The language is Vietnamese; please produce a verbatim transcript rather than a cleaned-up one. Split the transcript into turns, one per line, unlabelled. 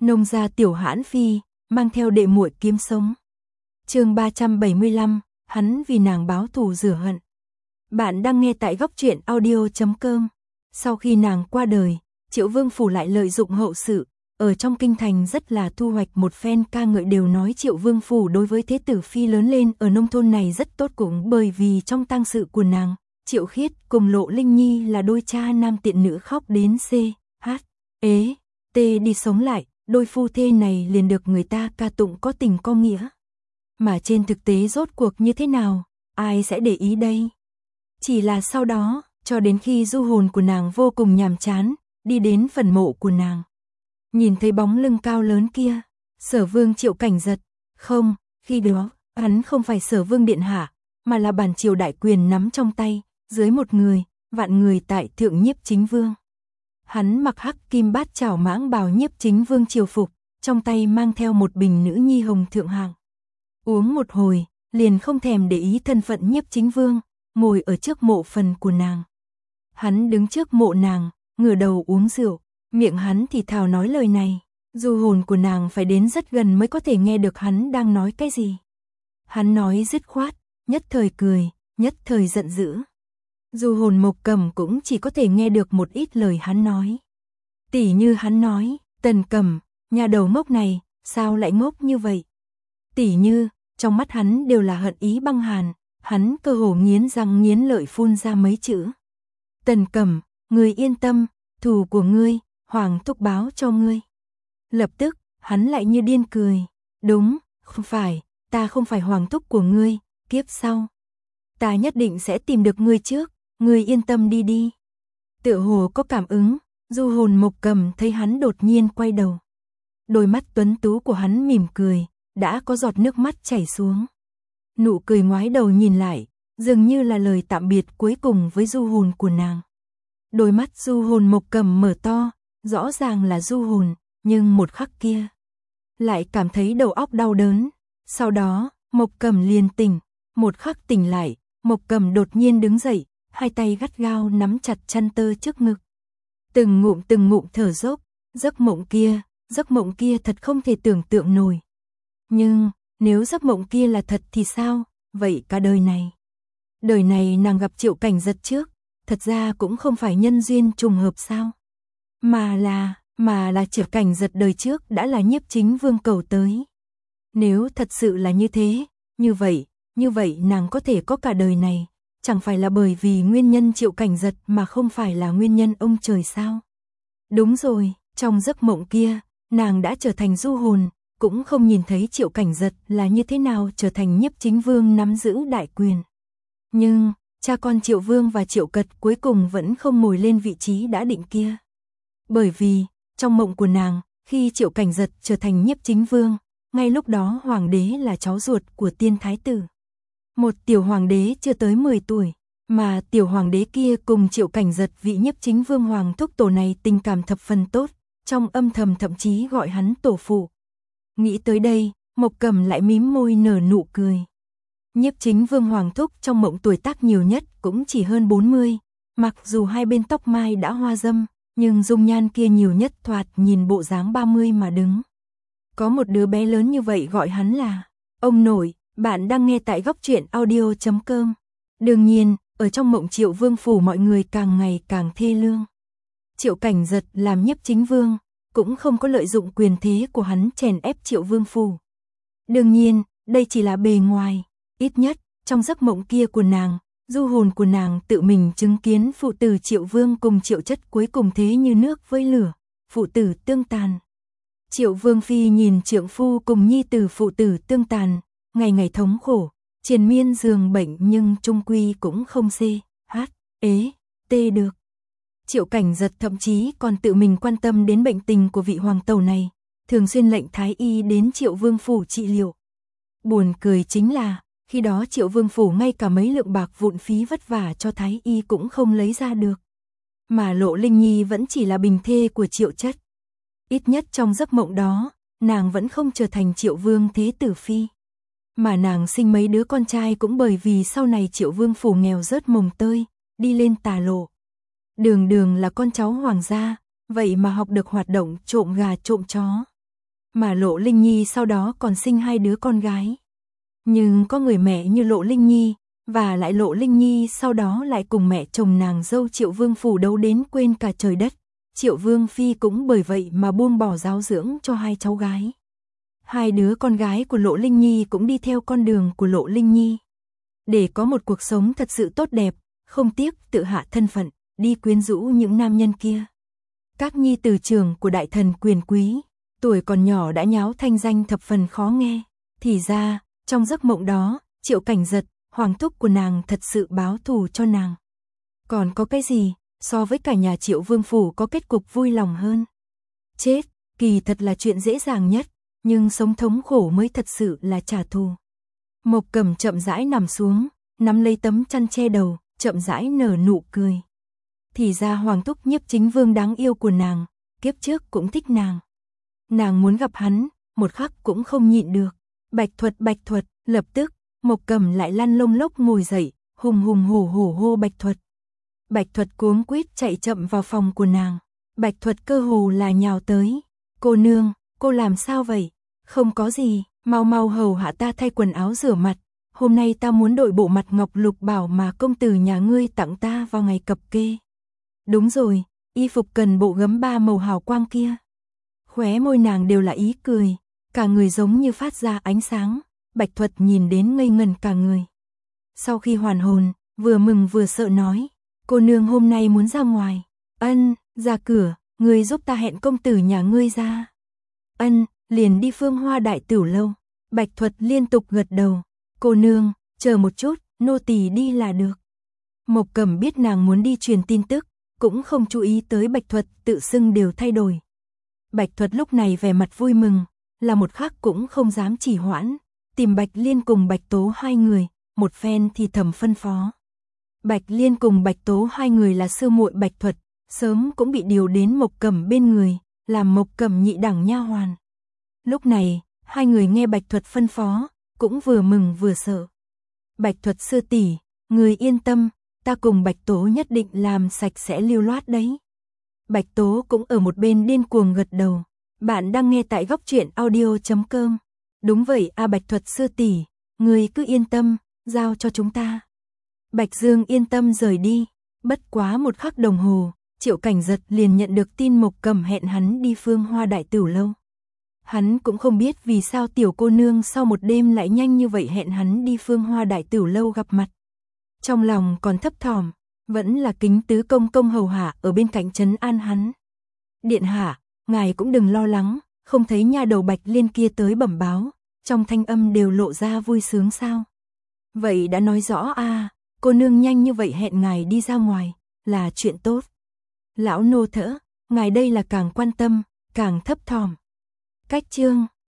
Nông gia Tiểu Hãn Phi, mang theo đệ muội kiếm sống. Chương ba trăm bảy mươi lăm, hắn vì nàng báo thù rửa hận. Bạn đang nghe tại góc truyện audio chấm com. Sau khi nàng qua đời, Triệu Vương phủ lại lợi dụng hậu sự, ở trong kinh thành rất là thu hoạch một phen ca ngợi, đều nói Triệu Vương phủ đối với thế tử phi lớn lên ở nông thôn này rất tốt, cũng bởi vì trong tang sự của nàng, Triệu Khiết cùng Lộ Linh Nhi là đôi cha nam tiện nữ khóc đến c, h, ế, t đi sống lại, đôi phu thê này liền được người ta ca tụng có tình có nghĩa. Mà trên thực tế rốt cuộc như thế nào, ai sẽ để ý đây? Chỉ là sau đó, cho đến khi du hồn của nàng vô cùng nhàm chán, đi đến phần mộ của nàng. Nhìn thấy bóng lưng cao lớn kia, Sở Vương Triệu Cảnh Giật, không, khi đó, hắn không phải Sở Vương điện hạ, mà là bản triều đại quyền nắm trong tay, dưới một người, vạn người tại thượng Nhiếp Chính Vương. Hắn mặc hắc kim bát chảo mãng bào Nhiếp Chính Vương triều phục, trong tay mang theo một bình nữ nhi hồng thượng hạng. Uống một hồi, liền không thèm để ý thân phận Nhiếp Chính Vương, ngồi ở trước mộ phần của nàng. Hắn đứng trước mộ nàng, ngửa đầu uống rượu, miệng hắn thì thào nói lời này, du hồn của nàng phải đến rất gần mới có thể nghe được hắn đang nói cái gì. Hắn nói dứt khoát, nhất thời cười, nhất thời giận dữ. Du hồn Mộc Cẩm cũng chỉ có thể nghe được một ít lời hắn nói. Tỉ như hắn nói, Tần Cẩm, nhà đầu ngốc này, sao lại ngốc như vậy? Tỉ như, trong mắt hắn đều là hận ý băng hàn, hắn cơ hồ nghiến răng nghiến lợi phun ra mấy chữ. Tần Cẩm, ngươi yên tâm, thù của ngươi, Hoàng thúc báo cho ngươi. Lập tức, hắn lại như điên cười. Đúng, không phải, ta không phải Hoàng thúc của ngươi, kiếp sau. Ta nhất định sẽ tìm được ngươi trước, ngươi yên tâm đi đi. Tựa hồ có cảm ứng, du hồn Mộc Cẩm thấy hắn đột nhiên quay đầu. Đôi mắt tuấn tú của hắn mỉm cười, đã có giọt nước mắt chảy xuống. Nụ cười ngoái đầu nhìn lại, dường như là lời tạm biệt cuối cùng với du hồn của nàng. Đôi mắt du hồn Mộc Cẩm mở to, rõ ràng là du hồn, nhưng một khắc kia lại cảm thấy đầu óc đau đớn. Sau đó, Mộc Cẩm liền tỉnh, một khắc tỉnh lại, Mộc Cẩm đột nhiên đứng dậy, hai tay gắt gao nắm chặt chăn tơ trước ngực. Từng ngụm từng ngụm thở dốc, giấc mộng kia, giấc mộng kia thật không thể tưởng tượng nổi. Nhưng, nếu giấc mộng kia là thật thì sao, vậy cả đời này. Đời này nàng gặp Triệu Cảnh Giật trước, thật ra cũng không phải nhân duyên trùng hợp sao. Mà là, mà là Triệu Cảnh Giật đời trước đã là Nhiếp Chính Vương cầu tới. Nếu thật sự là như thế, như vậy, như vậy nàng có thể có cả đời này, chẳng phải là bởi vì nguyên nhân Triệu Cảnh Giật mà không phải là nguyên nhân ông trời sao. Đúng rồi, trong giấc mộng kia, nàng đã trở thành du hồn, cũng không nhìn thấy Triệu Cảnh Giật là như thế nào trở thành Nhiếp Chính Vương nắm giữ đại quyền. Nhưng, cha con Triệu Vương và Triệu Cật cuối cùng vẫn không ngồi lên vị trí đã định kia. Bởi vì, trong mộng của nàng, khi Triệu Cảnh Giật trở thành Nhiếp Chính Vương, ngay lúc đó hoàng đế là cháu ruột của tiên thái tử. Một tiểu hoàng đế chưa tới mười tuổi, mà tiểu hoàng đế kia cùng Triệu Cảnh Giật vị Nhiếp Chính Vương hoàng thúc tổ này tình cảm thập phần tốt, trong âm thầm thậm chí gọi hắn tổ phụ. Nghĩ tới đây, Mộc Cẩm lại mím môi nở nụ cười. Nhiếp Chính Vương hoàng thúc trong mộng tuổi tác nhiều nhất cũng chỉ hơn bốn mươi, mặc dù hai bên tóc mai đã hoa râm, nhưng dung nhan kia nhiều nhất thoạt nhìn bộ dáng ba mươi mà đứng. Có một đứa bé lớn như vậy gọi hắn là ông nội. Bạn đang nghe tại góc truyện audio chấm com. Đương nhiên, ở trong mộng Triệu Vương phủ mọi người càng ngày càng thê lương. Triệu Cảnh Giật làm Nhiếp Chính Vương, cũng không có lợi dụng quyền thế của hắn chèn ép Triệu Vương phủ. Đương nhiên, đây chỉ là bề ngoài, ít nhất, trong giấc mộng kia của nàng, du hồn của nàng tự mình chứng kiến phụ tử Triệu Vương cùng Triệu Chất cuối cùng thế như nước với lửa, phụ tử tương tàn. Triệu Vương phi nhìn trượng phu cùng nhi tử phụ tử tương tàn, ngày ngày thống khổ, triền miên giường bệnh nhưng trung quy cũng không xê, hát, ế, tê được. Triệu Cảnh Giật thậm chí còn tự mình quan tâm đến bệnh tình của vị hoàng tẩu này, thường xuyên lệnh thái y đến Triệu Vương phủ trị liệu. Buồn cười chính là, khi đó Triệu Vương phủ ngay cả mấy lượng bạc vụn phí vất vả cho thái y cũng không lấy ra được. Mà Lộ Linh Nhi vẫn chỉ là bình thê của Triệu Chất. Ít nhất trong giấc mộng đó, nàng vẫn không trở thành Triệu Vương thế tử phi. Mà nàng sinh mấy đứa con trai cũng bởi vì sau này Triệu Vương phủ nghèo rớt mồng tơi, đi lên tà lộ. Đường đường là con cháu hoàng gia, vậy mà học được hoạt động trộm gà trộm chó. mà Lộ Linh Nhi sau đó còn sinh hai đứa con gái. Nhưng có người mẹ như Lộ Linh Nhi, và lại Lộ Linh Nhi sau đó lại cùng mẹ chồng nàng dâu Triệu Vương Phủ đấu đến quên cả trời đất. Triệu Vương Phi cũng bởi vậy mà buông bỏ giáo dưỡng cho hai cháu gái. Hai đứa con gái của Lộ Linh Nhi cũng đi theo con đường của Lộ Linh Nhi. Để có một cuộc sống thật sự tốt đẹp, không tiếc tự hạ thân phận, đi quyến rũ những nam nhân kia. Các nhi tử trưởng của đại thần quyền quý, tuổi còn nhỏ đã nháo thanh danh thập phần khó nghe. Thì ra, trong giấc mộng đó, Triệu Cảnh Giật, hoàng thúc của nàng thật sự báo thù cho nàng. Còn có cái gì, so với cả nhà Triệu Vương Phủ có kết cục vui lòng hơn. Chết, kỳ thật là chuyện dễ dàng nhất, nhưng sống thống khổ mới thật sự là trả thù. Mộc Cẩm chậm rãi nằm xuống, nắm lấy tấm chăn che đầu, chậm rãi nở nụ cười. Thì ra hoàng thúc Nhiếp Chính Vương đáng yêu của nàng, kiếp trước cũng thích nàng. Nàng muốn gặp hắn, một khắc cũng không nhịn được. Bạch Thuật, Bạch Thuật, lập tức, Mộc Cẩm lại lăn lông lốc ngồi dậy, hùng hùng hổ hổ hô Bạch Thuật. Bạch Thuật cuống quýt chạy chậm vào phòng của nàng. Bạch Thuật cơ hồ là nhào tới. Cô nương, cô làm sao vậy? Không có gì, mau mau hầu hạ ta thay quần áo rửa mặt. Hôm nay ta muốn đội bộ mặt ngọc lục bảo mà công tử nhà ngươi tặng ta vào ngày cập kê. Đúng rồi, y phục cần bộ gấm ba màu hào quang kia. Khóe môi nàng đều là ý cười, cả người giống như phát ra ánh sáng. Bạch Thuật nhìn đến ngây ngần cả người. Sau khi hoàn hồn, vừa mừng vừa sợ nói, cô nương hôm nay muốn ra ngoài. Ân, ra cửa, ngươi giúp ta hẹn công tử nhà ngươi ra. Ân, liền đi Phương Hoa Đại Tửu lâu. Bạch Thuật liên tục gật đầu. Cô nương, chờ một chút, nô tỳ đi là được. Mộc Cẩm biết nàng muốn đi truyền tin tức, cũng không chú ý tới Bạch Thuật tự xưng đều thay đổi. Bạch Thuật lúc này vẻ mặt vui mừng, là một khắc cũng không dám trì hoãn, tìm Bạch Liên cùng Bạch Tố hai người, một phen thì thầm phân phó. Bạch Liên cùng Bạch Tố hai người là sư muội Bạch Thuật, sớm cũng bị điều đến Mộc Cẩm bên người, làm Mộc Cẩm nhị đẳng nha hoàn. Lúc này, hai người nghe Bạch Thuật phân phó, cũng vừa mừng vừa sợ. Bạch Thuật sư tỷ, người yên tâm, ta cùng Bạch Tố nhất định làm sạch sẽ lưu loát đấy. Bạch Tố cũng ở một bên điên cuồng gật đầu. Bạn đang nghe tại góc truyện audio chấm com. Đúng vậy a Bạch Thuật sư tỷ, người cứ yên tâm, giao cho chúng ta. Bạch Dương yên tâm rời đi. Bất quá một khắc đồng hồ, Triệu Cảnh Giật liền nhận được tin Mộc Cẩm hẹn hắn đi Phương Hoa Đại Tửu lâu. Hắn cũng không biết vì sao tiểu cô nương sau một đêm lại nhanh như vậy hẹn hắn đi Phương Hoa Đại Tửu lâu gặp mặt. Trong lòng còn thấp thỏm, vẫn là Kính Tứ công công hầu hạ ở bên cạnh trấn an hắn. Điện hạ, ngài cũng đừng lo lắng, không thấy nha đầu Bạch Liên kia tới bẩm báo, trong thanh âm đều lộ ra vui sướng sao? Vậy đã nói rõ a, à, cô nương nhanh như vậy hẹn ngài đi ra ngoài, là chuyện tốt. Lão nô thỡ, ngài đây là càng quan tâm, càng thấp thỏm. Cách chương